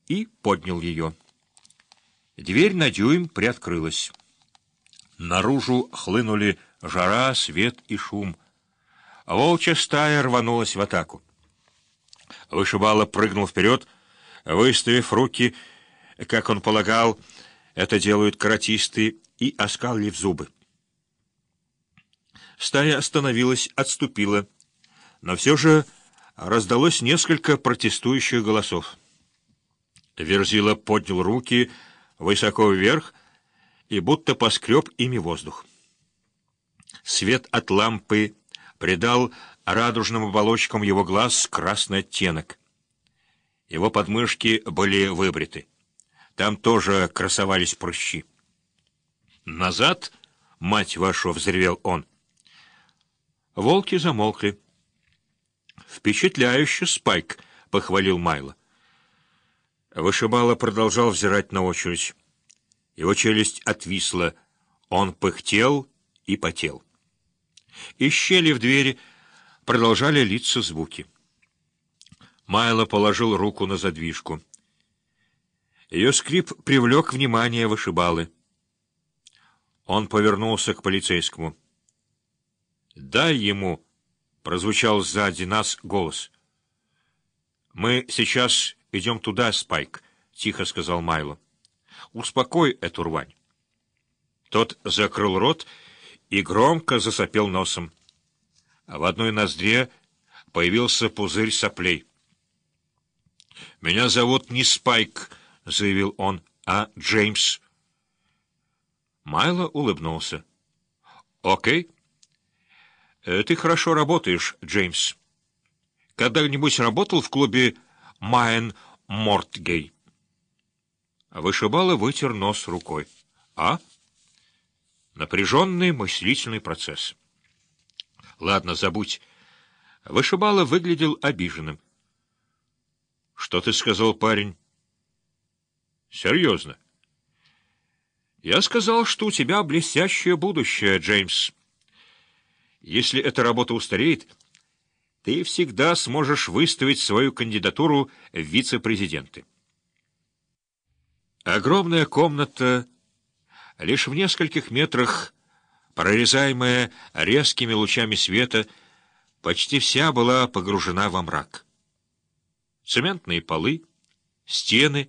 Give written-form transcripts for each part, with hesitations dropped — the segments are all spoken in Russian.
и поднял ее. Дверь на дюйм приоткрылась. Наружу хлынули жара, свет и шум. Волчья стая рванулась в атаку. Вышибала прыгнул вперед, выставив руки, как он полагал, это делают каратисты, и оскалив зубы. Стая остановилась, отступила, но все же раздалось несколько протестующих голосов. Верзила поднял руки высоко вверх и будто поскреб ими воздух. Свет от лампы придал радужным оболочкам его глаз красный оттенок. Его подмышки были выбриты. Там тоже красовались прыщи. «Назад, мать вашу!» — взревел он. Волки замолкли. «Впечатляюще, Спайк!» — похвалил Майло. Вышибала продолжал взирать на очередь. Его челюсть отвисла. Он пыхтел и потел. Из щели в двери продолжали литься звуки. Майло положил руку на задвижку. Ее скрип привлек внимание вышибалы. Он повернулся к полицейскому. «Дай ему!» — прозвучал сзади нас голос. «Мы сейчас идем туда, Спайк», — тихо сказал Майло. «Успокой эту рвань». Тот закрыл рот и громко засопел носом. В одной ноздре появился пузырь соплей. «Меня зовут не Спайк», — заявил он, — «а Джеймс». Майло улыбнулся. «Окей. Ты хорошо работаешь, Джеймс. Когда-нибудь работал в клубе Майн Мортгей?» Вышибало вытер нос рукой. «А?» Напряженный мыслительный процесс. «Ладно, забудь». Вышибало выглядел обиженным. «Что ты сказал, парень?» «Серьезно?» «Я сказал, что у тебя блестящее будущее, Джеймс. Если эта работа устареет, ты всегда сможешь выставить свою кандидатуру в вице-президенты». Огромная комната, лишь в нескольких метрах, прорезаемая резкими лучами света, почти вся была погружена во мрак. Цементные полы, стены.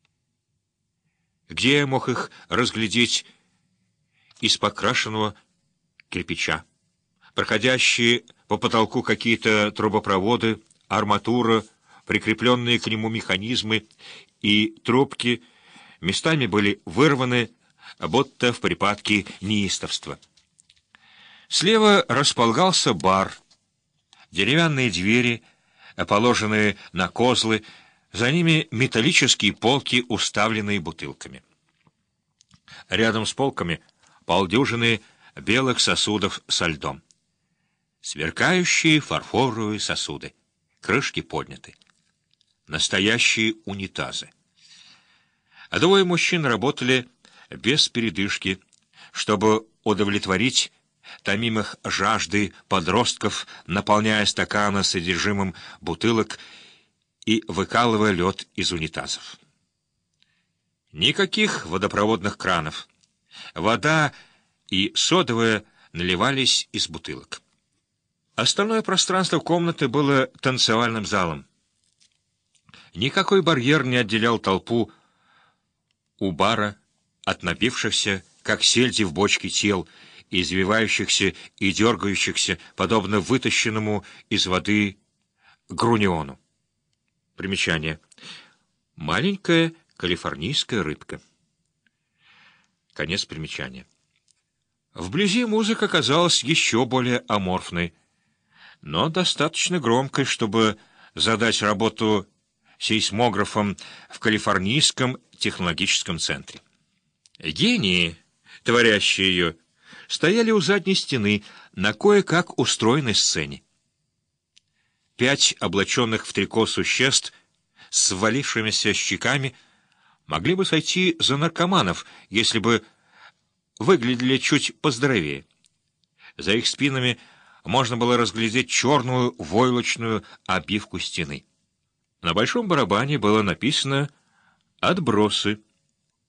Где я мог их разглядеть из покрашенного кирпича? Проходящие по потолку какие-то трубопроводы, арматура, прикрепленные к нему механизмы и трубки местами были вырваны, будто в припадке неистовства. Слева располагался бар, деревянные двери, положенные на козлы, за ними металлические полки, уставленные бутылками. Рядом с полками полдюжины белых сосудов со льдом. Сверкающие фарфоровые сосуды, крышки подняты. Настоящие унитазы. Двое мужчин работали без передышки, чтобы удовлетворить томимых жажды подростков, наполняя стаканы содержимым бутылок и выкалывая лед из унитазов. Никаких водопроводных кранов. Вода и содовая наливались из бутылок. Остальное пространство комнаты было танцевальным залом. Никакой барьер не отделял толпу у бара от напившихся, как сельди в бочке, тел, извивающихся и дергающихся, подобно вытащенному из воды груниону. Примечание. Маленькая калифорнийская рыбка. Конец примечания. Вблизи музыка казалась еще более аморфной, но достаточно громкой, чтобы задать работу сейсмографом в Калифорнийском технологическом центре. Гении, творящие ее, стояли у задней стены на кое-как устроенной сцене. 5 облаченных в трико существ с свалившимися щеками могли бы сойти за наркоманов, если бы выглядели чуть поздоровее. За их спинами можно было разглядеть черную войлочную обивку стены. На большом барабане было написано Отбросы.